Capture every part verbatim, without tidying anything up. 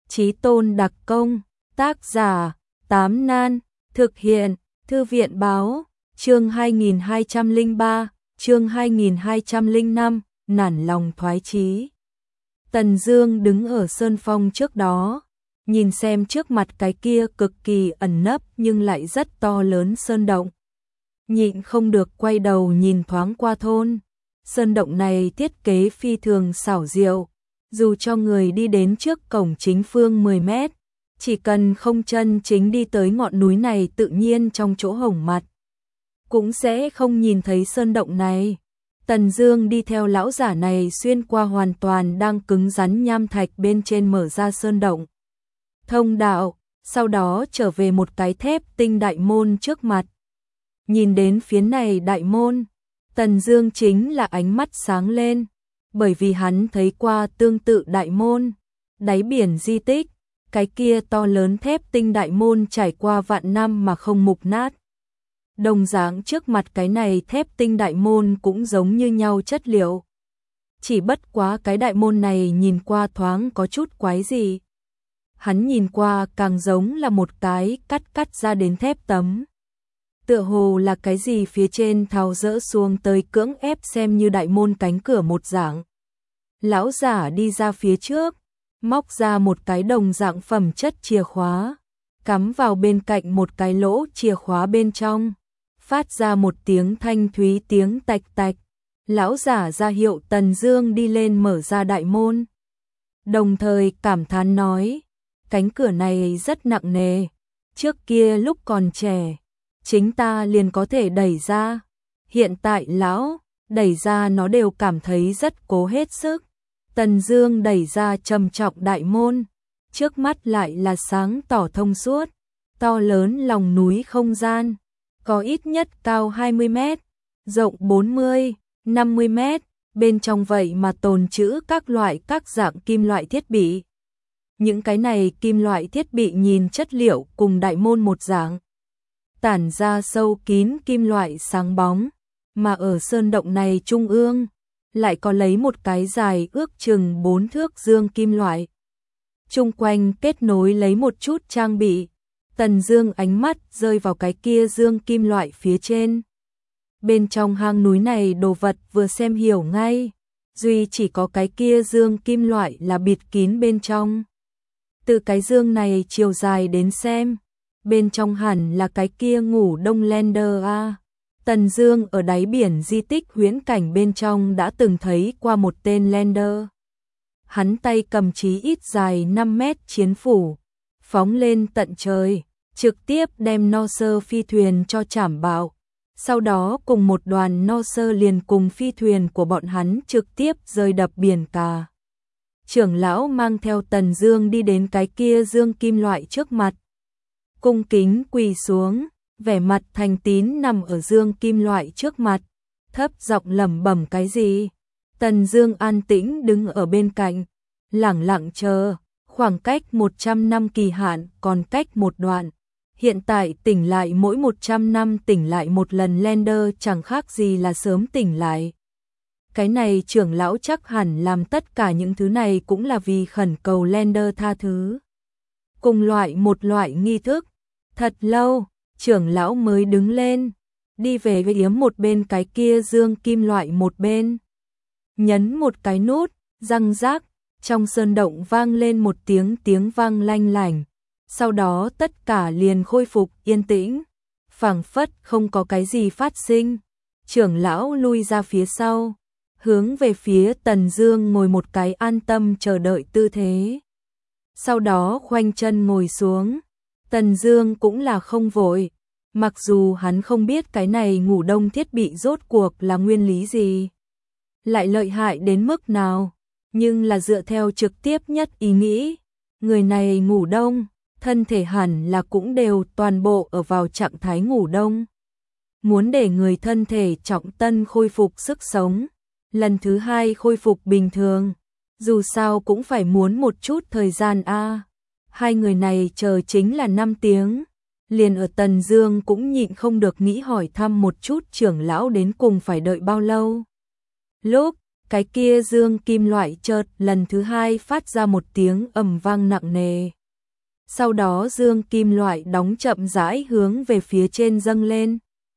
Chí Tôn đặc công, tác giả, Tám Nan, thực hiện, Thư viện báo, chương hai nghìn hai trăm lẻ ba, chương hai nghìn hai trăm lẻ năm, nản lòng thoái chí. Tần Dương đứng ở sơn phong trước đó, nhìn xem trước mặt cái kia cực kỳ ẩn nấp nhưng lại rất to lớn sơn động. Nhịn không được quay đầu nhìn thoáng qua thôn. Sơn động này thiết kế phi thường xảo diệu, dù cho người đi đến trước cổng chính phương mười mét, chỉ cần không chân chính đi tới ngọn núi này tự nhiên trong chỗ hổng mặt, cũng sẽ không nhìn thấy sơn động này. Tần Dương đi theo lão giả này xuyên qua hoàn toàn đang cứng rắn nham thạch bên trên mở ra sơn động thông đạo, sau đó trở về một cái thép tinh đại môn trước mặt. Nhìn đến phía này đại môn, Tần Dương chính là ánh mắt sáng lên, bởi vì hắn thấy qua tương tự đại môn, đáy biển di tích, cái kia to lớn thép tinh đại môn trải qua vạn năm mà không mục nát. Đồng dạng trước mặt cái này thép tinh đại môn cũng giống như nhau chất liệu. Chỉ bất quá cái đại môn này nhìn qua thoáng có chút quái gì. Hắn nhìn qua càng giống là một cái cắt cắt ra đến thép tấm. Tựa hồ là cái gì phía trên tháo dỡ xuống tới cưỡng ép xem như đại môn cánh cửa một dạng. Lão giả đi ra phía trước, móc ra một cái đồng dạng phẩm chất chìa khóa, cắm vào bên cạnh một cái lỗ chìa khóa bên trong, phát ra một tiếng thanh thúy tiếng tạch tạch. Lão giả ra hiệu Tần Dương đi lên mở ra đại môn. Đồng thời cảm thán nói, cánh cửa này rất nặng nề, trước kia lúc còn trẻ, chính ta liền có thể đẩy ra, hiện tại lão đẩy ra nó đều cảm thấy rất cố hết sức. Tần Dương đẩy ra trầm trọng đại môn, trước mắt lại là sáng tỏ thông suốt, to lớn lòng núi không gian, có ít nhất cao hai mươi mét, rộng bốn mươi, năm mươi mét, bên trong vậy mà tồn trữ các loại các dạng kim loại thiết bị. Những cái này kim loại thiết bị nhìn chất liệu cùng đại môn một dạng, tản ra sâu kín kim loại sáng bóng, mà ở sơn động này trung ương lại có lấy một cái dài ước chừng bốn thước dương kim loại. Chung quanh kết nối lấy một chút trang bị. Tần Dương ánh mắt rơi vào cái kia dương kim loại phía trên. Bên trong hang núi này đồ vật vừa xem hiểu ngay, duy chỉ có cái kia dương kim loại là bịt kín bên trong. Từ cái dương này chiều dài đến xem, bên trong hẳn là cái kia ngủ đông Lander a. Tần Dương ở đáy biển di tích huyễn cảnh bên trong đã từng thấy qua một tên Lander. Hắn tay cầm chí ít dài năm mét chiến phủ, phóng lên tận trời, trực tiếp đem no sơ phi thuyền cho chảm bạo. Sau đó cùng một đoàn no sơ liền cùng phi thuyền của bọn hắn trực tiếp rơi đập biển cả. Trưởng lão mang theo Tần Dương đi đến cái kia dương kim loại trước mặt, cung kính quỳ xuống, vẻ mặt thành tín nằm ở dương kim loại trước mặt, thấp giọng lẩm bẩm cái gì. Tần Dương an tĩnh đứng ở bên cạnh, lẳng lặng chờ, khoảng cách một trăm năm kỳ hạn còn cách một đoạn. Hiện tại tỉnh lại mỗi một trăm năm tỉnh lại một lần Lander chẳng khác gì là sớm tỉnh lại. Cái này trưởng lão chắc hẳn làm tất cả những thứ này cũng là vì khẩn cầu Lander tha thứ. Cùng loại một loại nghi thức, thật lâu, trưởng lão mới đứng lên, đi về với yếm một bên cái kia dương kim loại một bên. Nhấn một cái nút, răng rác, trong sơn động vang lên một tiếng tiếng vang lanh lảnh. Sau đó tất cả liền khôi phục yên tĩnh, phảng phất không có cái gì phát sinh. Trưởng lão lui ra phía sau, hướng về phía Tần Dương ngồi một cái an tâm chờ đợi tư thế. Sau đó khoanh chân ngồi xuống. Tần Dương cũng là không vội, mặc dù hắn không biết cái này ngủ đông thiết bị rốt cuộc là nguyên lý gì, lại lợi hại đến mức nào, nhưng là dựa theo trực tiếp nhất ý nghĩ, người này ngủ đông, thân thể hẳn là cũng đều toàn bộ ở vào trạng thái ngủ đông. Muốn để người thân thể trọng tân khôi phục sức sống, lần thứ hai khôi phục bình thường, dù sao cũng phải muốn một chút thời gian a. Hai người này chờ chính là năm tiếng, liền ở Tần Dương cũng nhịn không được nghĩ hỏi thăm một chút trưởng lão đến cùng phải đợi bao lâu. Lúc cái kia dương kim loại chợt lần thứ hai phát ra một tiếng ầm vang nặng nề. Sau đó dương kim loại đóng chậm rãi hướng về phía trên dâng lên.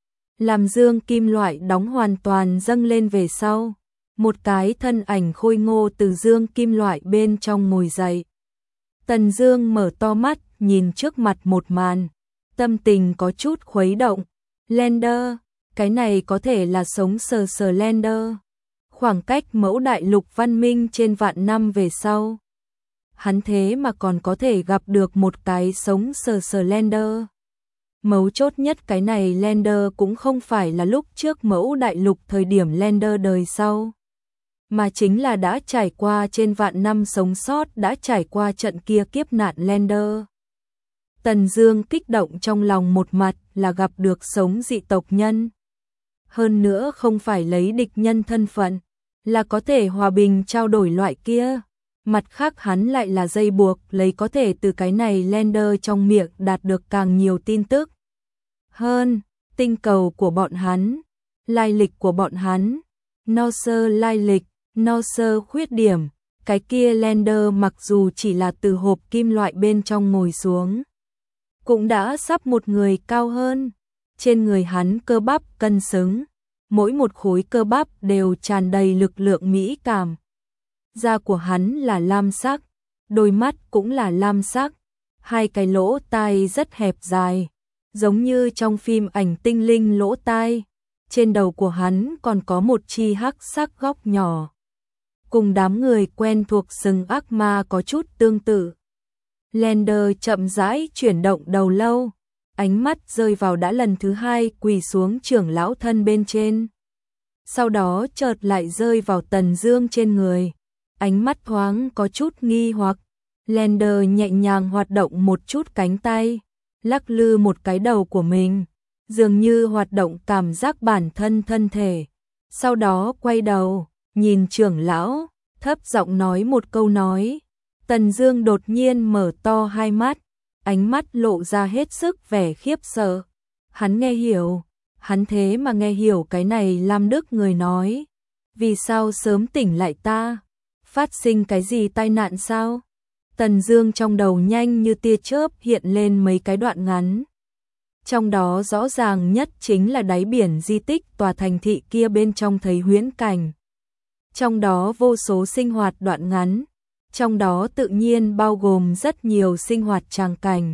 Làm dương kim loại đóng hoàn toàn dâng lên về sau, một cái thân ảnh khôi ngô từ dương kim loại bên trong ngồi dậy. Tần Dương mở to mắt, nhìn trước mặt một màn, tâm tình có chút khuấy động. Lander, cái này có thể là sống sờ sờ Lander. Khoảng cách mẫu đại lục văn minh trên vạn năm về sau, hắn thế mà còn có thể gặp được một cái sống sờ sờ Lander. Mấu chốt nhất cái này Lander cũng không phải là lúc trước mẫu đại lục thời điểm Lander đời sau, mà chính là đã trải qua trên vạn năm sống sót, đã trải qua trận kia kiếp nạn Lander. Tần Dương kích động trong lòng, một mặt là gặp được sống dị tộc nhân, hơn nữa không phải lấy địch nhân thân phận, là có thể hòa bình trao đổi loại kia. Mặt khác hắn lại là dây buộc, lấy có thể từ cái này Lander trong miệng đạt được càng nhiều tin tức hơn, tinh cầu của bọn hắn, lai lịch của bọn hắn, no sơ lai lịch, no sơ khuyết điểm. Cái kia Lander mặc dù chỉ là từ hộp kim loại bên trong ngồi xuống, cũng đã sắp một người cao hơn. Trên người hắn cơ bắp cân xứng, mỗi một khối cơ bắp đều tràn đầy lực lượng mỹ cảm. Da của hắn là lam sắc, đôi mắt cũng là lam sắc, hai cái lỗ tai rất hẹp dài, giống như trong phim ảnh tinh linh lỗ tai. Trên đầu của hắn còn có một chi hắc sắc góc nhỏ, cùng đám người quen thuộc sừng ác ma có chút tương tự. Lander chậm rãi chuyển động đầu lâu, ánh mắt rơi vào đã lần thứ hai quỳ xuống trưởng lão thân bên trên. Sau đó chợt lại rơi vào Tần Dương trên người, ánh mắt thoáng có chút nghi hoặc. Lander nhẹ nhàng hoạt động một chút cánh tay, lắc lư một cái đầu của mình, dường như hoạt động cảm giác bản thân thân thể. Sau đó quay đầu, nhìn trưởng lão, thấp giọng nói một câu nói. Tần Dương đột nhiên mở to hai mắt, ánh mắt lộ ra hết sức vẻ khiếp sợ. Hắn nghe hiểu, hắn thế mà nghe hiểu cái này Lam Đức người nói. Vì sao sớm tỉnh lại ta? Phát sinh cái gì tai nạn sao? Tần Dương trong đầu nhanh như tia chớp hiện lên mấy cái đoạn ngắn. Trong đó rõ ràng nhất chính là đáy biển di tích tòa thành thị kia bên trong thấy huyễn cảnh. Trong đó vô số sinh hoạt đoạn ngắn, trong đó tự nhiên bao gồm rất nhiều sinh hoạt tràng cảnh.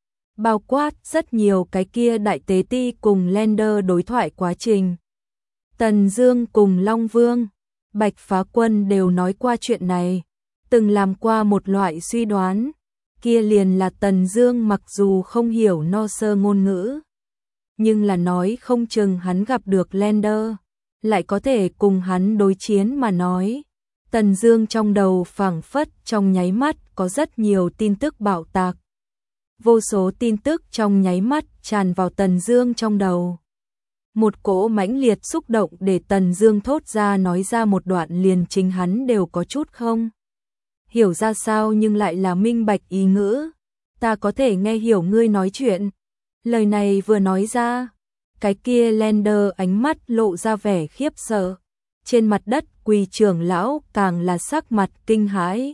Bao quát rất nhiều cái kia đại tế ti cùng Lander đối thoại quá trình. Tần Dương cùng Long Vương, Bạch Phá Quân đều nói qua chuyện này, từng làm qua một loại suy đoán, kia liền là Tần Dương mặc dù không hiểu no sơ ngôn ngữ, nhưng là nói không chừng hắn gặp được Lander, lại có thể cùng hắn đối chiến mà nói. Tần Dương trong đầu phảng phất trong nháy mắt có rất nhiều tin tức bạo tạc. Vô số tin tức trong nháy mắt tràn vào Tần Dương trong đầu. Một cỗ mãnh liệt xúc động để Tần Dương thốt ra nói ra một đoạn liền chính hắn đều có chút không hiểu ra sao, nhưng lại là minh bạch ý ngữ. Ta có thể nghe hiểu ngươi nói chuyện. Lời này vừa nói ra, cái kia Lander ánh mắt lộ ra vẻ khiếp sợ. Trên mặt đất quỳ trưởng lão càng là sắc mặt kinh hãi.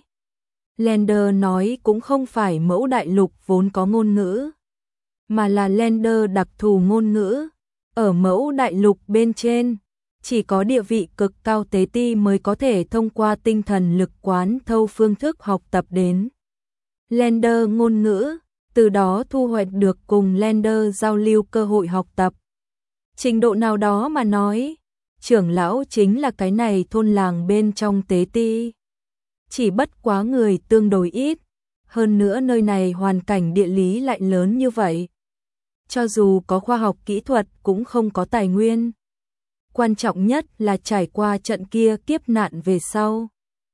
Lander nói cũng không phải mẫu đại lục vốn có ngôn ngữ, mà là Lander đặc thù ngôn ngữ. Ở mẫu đại lục bên trên, chỉ có địa vị cực cao tế ti mới có thể thông qua tinh thần lực quán thâu phương thức học tập đến Lander ngôn ngữ, từ đó thu hoạch được cùng Lander giao lưu cơ hội học tập. Trình độ nào đó mà nói, trưởng lão chính là cái này thôn làng bên trong tế ti. Chỉ bất quá người tương đối ít, hơn nữa nơi này hoàn cảnh địa lý lại lớn như vậy. Cho dù có khoa học kỹ thuật cũng không có tài nguyên. Quan trọng nhất là trải qua trận kia kiếp nạn về sau,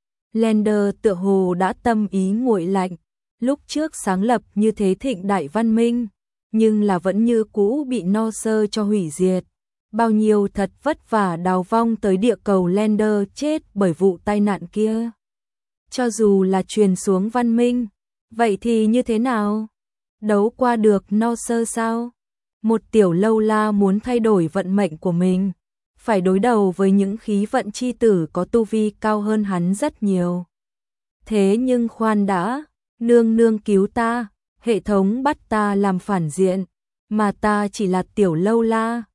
Lander tựa hồ đã tâm ý nguội lạnh. Lúc trước sáng lập như thế thịnh đại văn minh, nhưng là vẫn như cũ bị no sơ cho hủy diệt. Bao nhiêu thật vất vả đào vong tới địa cầu Lander chết bởi vụ tai nạn kia. Cho dù là truyền xuống văn minh, vậy thì như thế nào? Đấu qua được no sơ sao? Một tiểu lâu la muốn thay đổi vận mệnh của mình, phải đối đầu với những khí vận chi tử có tu vi cao hơn hắn rất nhiều. Thế nhưng khoan đã, nương nương cứu ta, hệ thống bắt ta làm phản diện, mà ta chỉ là tiểu lâu la,